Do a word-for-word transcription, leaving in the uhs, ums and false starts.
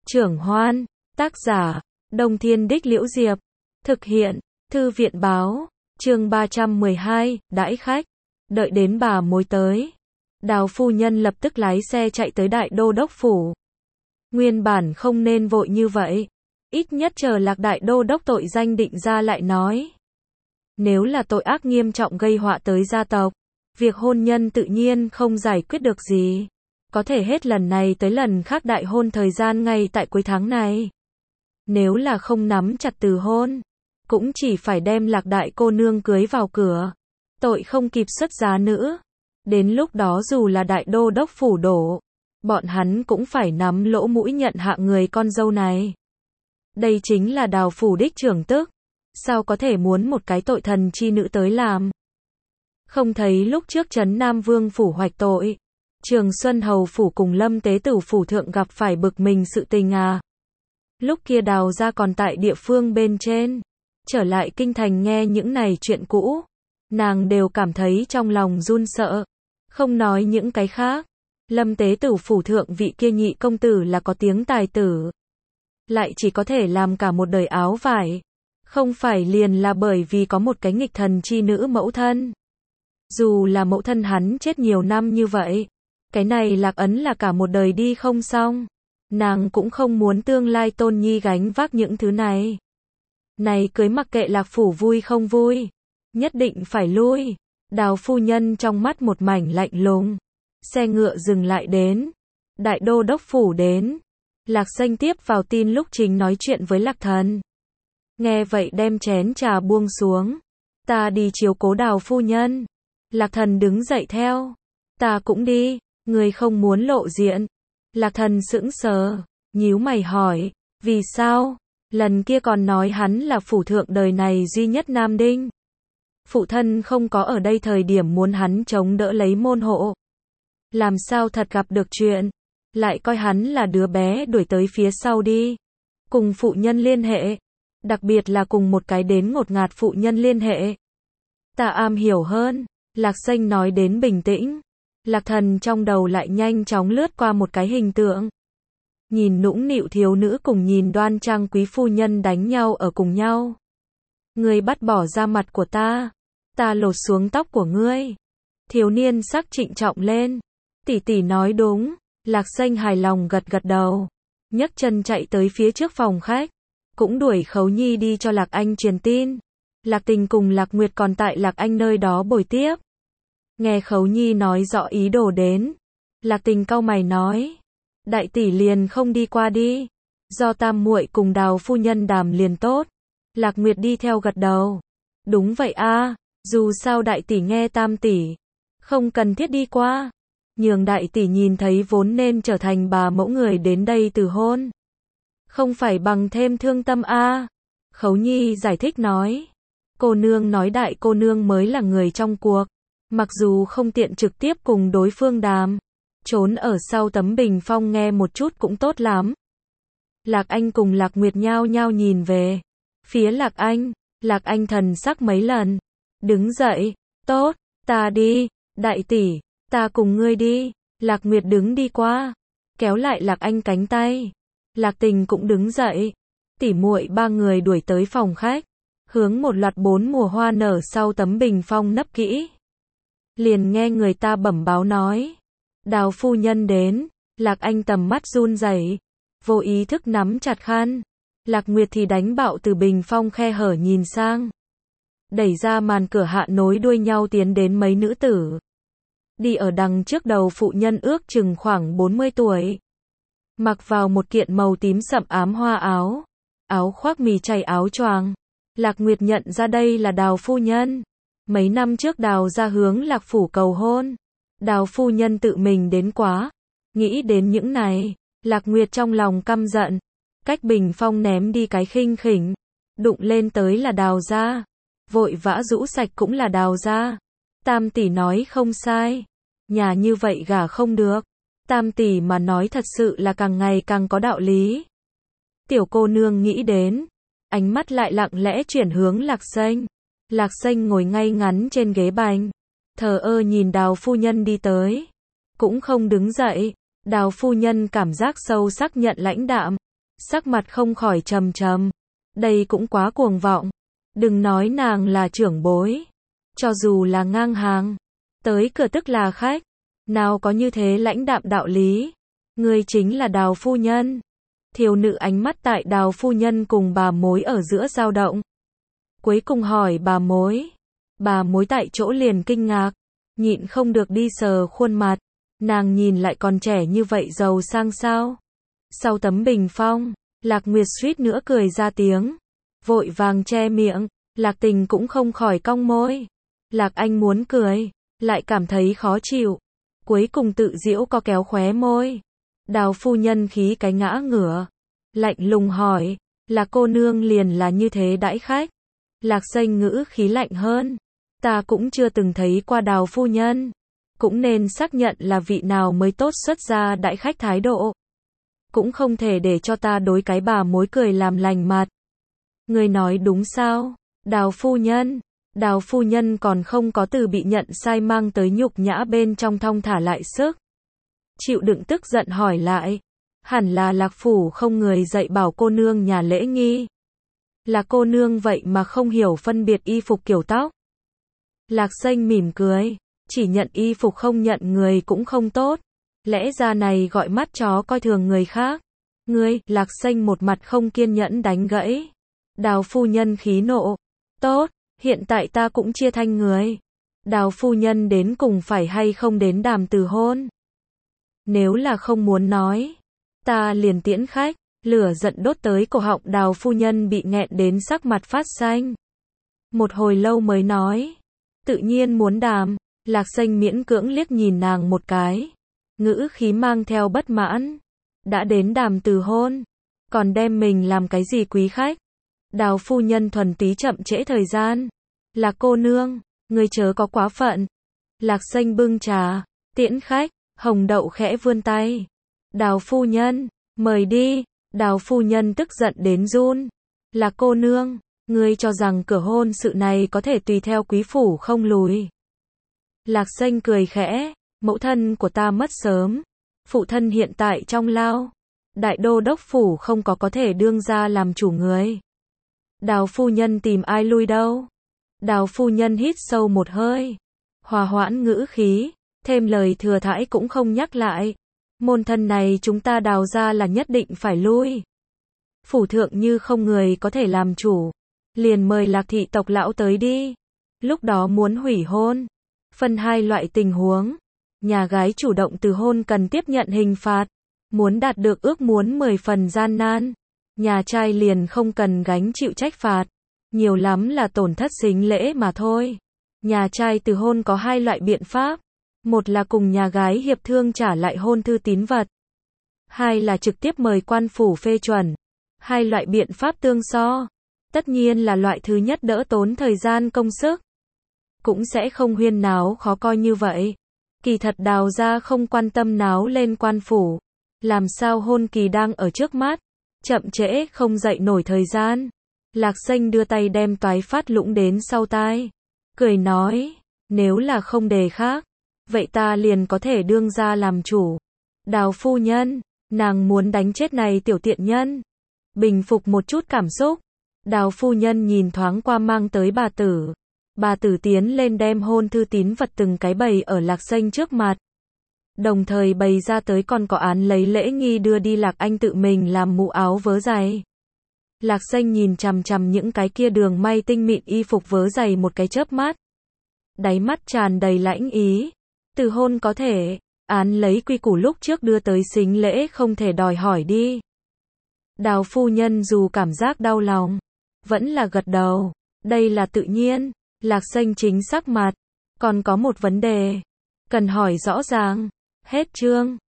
Trưởng Hoan, tác giả, Đông Thiên Đích Liễu Diệp, thực hiện, Thư viện Báo, chương ba trăm mười hai, đãi khách, đợi đến bà mối tới. Đào phu nhân lập tức lái xe chạy tới Đại Đô Đốc Phủ. Nguyên bản không nên vội như vậy, ít nhất chờ Lạc Đại Đô Đốc tội danh định ra lại nói. Nếu là tội ác nghiêm trọng gây họa tới gia tộc, việc hôn nhân tự nhiên không giải quyết được gì. Có thể hết lần này tới lần khác đại hôn thời gian ngay tại cuối tháng này. Nếu là không nắm chặt từ hôn, cũng chỉ phải đem Lạc đại cô nương cưới vào cửa. Tội không kịp xuất giá nữa. Đến lúc đó dù là Đại Đô Đốc Phủ đổ, bọn hắn cũng phải nắm lỗ mũi nhận hạ người con dâu này. Đây chính là Đào phủ đích trưởng tức. Sao có thể muốn một cái tội thần chi nữ tới làm? Không thấy lúc trước Trấn Nam Vương phủ hoạch tội, Trường Xuân Hầu phủ cùng Lâm Tế Tử phủ thượng gặp phải bực mình sự tình à? Lúc kia Đào gia còn tại địa phương bên trên, trở lại kinh thành nghe những này chuyện cũ, nàng đều cảm thấy trong lòng run sợ. Không nói những cái khác, Lâm Tế Tử phủ thượng vị kia nhị công tử là có tiếng tài tử, lại chỉ có thể làm cả một đời áo vải. Không phải liền là bởi vì có một cái nghịch thần chi nữ mẫu thân. Dù là mẫu thân hắn chết nhiều năm như vậy, cái này Lạc ấn là cả một đời đi không xong. Nàng cũng không muốn tương lai tôn nhi gánh vác những thứ này. Này cưới mặc kệ Lạc phủ vui không vui, nhất định phải lui. Đào phu nhân trong mắt một mảnh lạnh lùng. Xe ngựa dừng lại đến. Đại Đô Đốc phủ đến. Lạc Xanh tiếp vào tin lúc chính nói chuyện với Lạc thần. Nghe vậy đem chén trà buông xuống. Ta đi chiếu cố Đào phu nhân. Lạc thần đứng dậy theo. Ta cũng đi. Người không muốn lộ diện. Lạc thần sững sờ, nhíu mày hỏi, vì sao? Lần kia còn nói hắn là phủ thượng đời này duy nhất nam đinh. Phụ thân không có ở đây thời điểm muốn hắn chống đỡ lấy môn hộ. Làm sao thật gặp được chuyện, lại coi hắn là đứa bé đuổi tới phía sau đi. Cùng phụ nhân liên hệ, đặc biệt là cùng một cái đến ngột ngạt phụ nhân liên hệ. Ta am hiểu hơn, Lạc Xanh nói đến bình tĩnh. Lạc thần trong đầu lại nhanh chóng lướt qua một cái hình tượng. Nhìn nũng nịu thiếu nữ cùng nhìn đoan trang quý phu nhân đánh nhau ở cùng nhau. Ngươi bắt bỏ ra mặt của ta, ta lột xuống tóc của ngươi. Thiếu niên sắc trịnh trọng lên. Tỷ tỷ nói đúng. Lạc Xanh hài lòng gật gật đầu, nhấc chân chạy tới phía trước phòng khách, cũng đuổi Khấu Nhi đi cho Lạc Anh truyền tin. Lạc Tình cùng Lạc Nguyệt còn tại Lạc Anh nơi đó bồi tiếp. Nghe Khấu Nhi nói rõ ý đồ đến, Lạc Tình cau mày nói, đại tỷ liền không đi qua đi, do tam muội cùng Đào phu nhân đàm liền tốt. Lạc Nguyệt đi theo gật đầu, đúng vậy a, dù sao đại tỷ nghe tam tỷ, không cần thiết đi qua, nhường đại tỷ nhìn thấy vốn nên trở thành bà mẫu người đến đây từ hôn, không phải bằng thêm thương tâm a. Khấu Nhi giải thích nói, cô nương nói đại cô nương mới là người trong cuộc. Mặc dù không tiện trực tiếp cùng đối phương đàm, trốn ở sau tấm bình phong nghe một chút cũng tốt lắm. Lạc Anh cùng Lạc Nguyệt nhao nhao nhìn về phía Lạc Anh. Lạc Anh thần sắc mấy lần, đứng dậy, tốt, ta đi, đại tỷ, ta cùng ngươi đi. Lạc Nguyệt đứng đi qua, kéo lại Lạc Anh cánh tay. Lạc Tình cũng đứng dậy, tỉ muội ba người đuổi tới phòng khách, hướng một loạt bốn mùa hoa nở sau tấm bình phong nấp kỹ. Liền nghe người ta bẩm báo nói, Đào phu nhân đến. Lạc Anh tầm mắt run rẩy, vô ý thức nắm chặt khăn. Lạc Nguyệt thì đánh bạo từ bình phong khe hở nhìn sang, đẩy ra màn cửa hạ nối đuôi nhau tiến đến mấy nữ tử. Đi ở đằng trước đầu phụ nhân ước chừng khoảng bốn mươi tuổi, mặc vào một kiện màu tím sậm ám hoa áo, áo khoác mì chày áo choàng. Lạc Nguyệt nhận ra đây là Đào phu nhân. Mấy năm trước Đào ra hướng Lạc phủ cầu hôn, Đào phu nhân tự mình đến quá. Nghĩ đến những này, Lạc Nguyệt trong lòng căm giận, cách bình phong ném đi cái khinh khỉnh, đụng lên tới là Đào ra, vội vã rũ sạch cũng là Đào ra. Tam tỷ nói không sai, nhà như vậy gả không được. Tam tỷ mà nói thật sự là càng ngày càng có đạo lý. Tiểu cô nương nghĩ đến, ánh mắt lại lặng lẽ chuyển hướng Lạc Xanh. Lạc Xanh ngồi ngay ngắn trên ghế bành, thờ ơ nhìn Đào phu nhân đi tới, cũng không đứng dậy. Đào phu nhân cảm giác sâu sắc nhận lãnh đạm, sắc mặt không khỏi trầm trầm. Đây cũng quá cuồng vọng. Đừng nói nàng là trưởng bối. Cho dù là ngang hàng. Tới cửa tức là khách. Nào có như thế lãnh đạm đạo lý. Ngươi chính là Đào phu nhân. Thiếu nữ ánh mắt tại Đào phu nhân cùng bà mối ở giữa dao động. Cuối cùng hỏi bà mối. Bà mối tại chỗ liền kinh ngạc. Nhịn không được đi sờ khuôn mặt. Nàng nhìn lại còn trẻ như vậy giàu sang sao. Sau tấm bình phong, Lạc Nguyệt suýt nữa cười ra tiếng. Vội vàng che miệng. Lạc Tình cũng không khỏi cong môi. Lạc Anh muốn cười, lại cảm thấy khó chịu. Cuối cùng tự giễu co kéo khóe môi. Đào phu nhân khí cái ngã ngửa. Lạnh lùng hỏi, là cô nương liền là như thế đãi khách. Lạc Xanh ngữ khí lạnh hơn. Ta cũng chưa từng thấy qua Đào phu nhân. Cũng nên xác nhận là vị nào mới tốt xuất ra đãi khách thái độ. Cũng không thể để cho ta đối cái bà mối cười làm lành mặt. Người nói đúng sao? Đào phu nhân. Đào phu nhân còn không có từ bị nhận sai mang tới nhục nhã bên trong thong thả lại sức. Chịu đựng tức giận hỏi lại. Hẳn là Lạc phủ không người dạy bảo cô nương nhà lễ nghi. Là cô nương vậy mà không hiểu phân biệt y phục kiểu tóc. Lạc Xanh mỉm cười. Chỉ nhận y phục không nhận người cũng không tốt. Lẽ ra này gọi mắt chó coi thường người khác. Ngươi, Lạc Xanh một mặt không kiên nhẫn đánh gãy. Đào phu nhân khí nộ. Tốt, hiện tại ta cũng chia thanh người. Đào phu nhân đến cùng phải hay không đến đàm từ hôn. Nếu là không muốn nói, ta liền tiễn khách. Lửa giận đốt tới cổ họng Đào phu nhân bị nghẹn đến sắc mặt phát xanh. Một hồi lâu mới nói. Tự nhiên muốn đàm. Lạc Xanh miễn cưỡng liếc nhìn nàng một cái. Ngữ khí mang theo bất mãn. Đã đến đàm từ hôn. Còn đem mình làm cái gì quý khách. Đào phu nhân thuần túy chậm trễ thời gian. Là cô nương, ngươi chớ có quá phận. Lạc Xanh bưng trà, tiễn khách, Hồng Đậu khẽ vươn tay. Đào phu nhân, mời đi. Đào phu nhân tức giận đến run. Là cô nương, ngươi cho rằng cửa hôn sự này có thể tùy theo quý phủ không lùi. Lạc Xanh cười khẽ, mẫu thân của ta mất sớm. Phụ thân hiện tại trong lao. Đại đô đốc phủ không có có thể đương ra làm chủ người. Đào phu nhân tìm ai lui đâu. Đào phu nhân hít sâu một hơi. Hòa hoãn ngữ khí. Thêm lời thừa thãi cũng không nhắc lại. Môn thân này chúng ta đào ra là nhất định phải lui. Phủ thượng như không người có thể làm chủ. Liền mời Lạc thị tộc lão tới đi. Lúc đó muốn hủy hôn. Phân hai loại tình huống. Nhà gái chủ động từ hôn cần tiếp nhận hình phạt. Muốn đạt được ước muốn mười phần gian nan. Nhà trai liền không cần gánh chịu trách phạt. Nhiều lắm là tổn thất sính lễ mà thôi. Nhà trai từ hôn có hai loại biện pháp. Một là cùng nhà gái hiệp thương trả lại hôn thư tín vật. Hai là trực tiếp mời quan phủ phê chuẩn. Hai loại biện pháp tương so. Tất nhiên là loại thứ nhất đỡ tốn thời gian công sức. Cũng sẽ không huyên náo khó coi như vậy. Kỳ thật Đào ra không quan tâm náo lên quan phủ. Làm sao hôn kỳ đang ở trước mắt. Chậm trễ không dậy nổi thời gian. Lạc Xanh đưa tay đem toái phát lũng đến sau tai. Cười nói, nếu là không đề khác, vậy ta liền có thể đương ra làm chủ. Đào phu nhân, nàng muốn đánh chết này tiểu tiện nhân. Bình phục một chút cảm xúc. Đào phu nhân nhìn thoáng qua mang tới bà tử. Bà tử tiến lên đem hôn thư tín vật từng cái bày ở Lạc Xanh trước mặt. Đồng thời bày ra tới còn có án lấy lễ nghi đưa đi Lạc Anh tự mình làm mũ áo vớ giày. Lạc Xanh nhìn chằm chằm những cái kia đường may tinh mịn y phục vớ giày một cái chớp mắt. Đáy mắt tràn đầy lãnh ý. Từ hôn có thể, án lấy quy củ lúc trước đưa tới sính lễ không thể đòi hỏi đi. Đào phu nhân dù cảm giác đau lòng, vẫn là gật đầu. Đây là tự nhiên. Lạc Xanh chính sắc mặt. Còn có một vấn đề. Cần hỏi rõ ràng. Hết chương.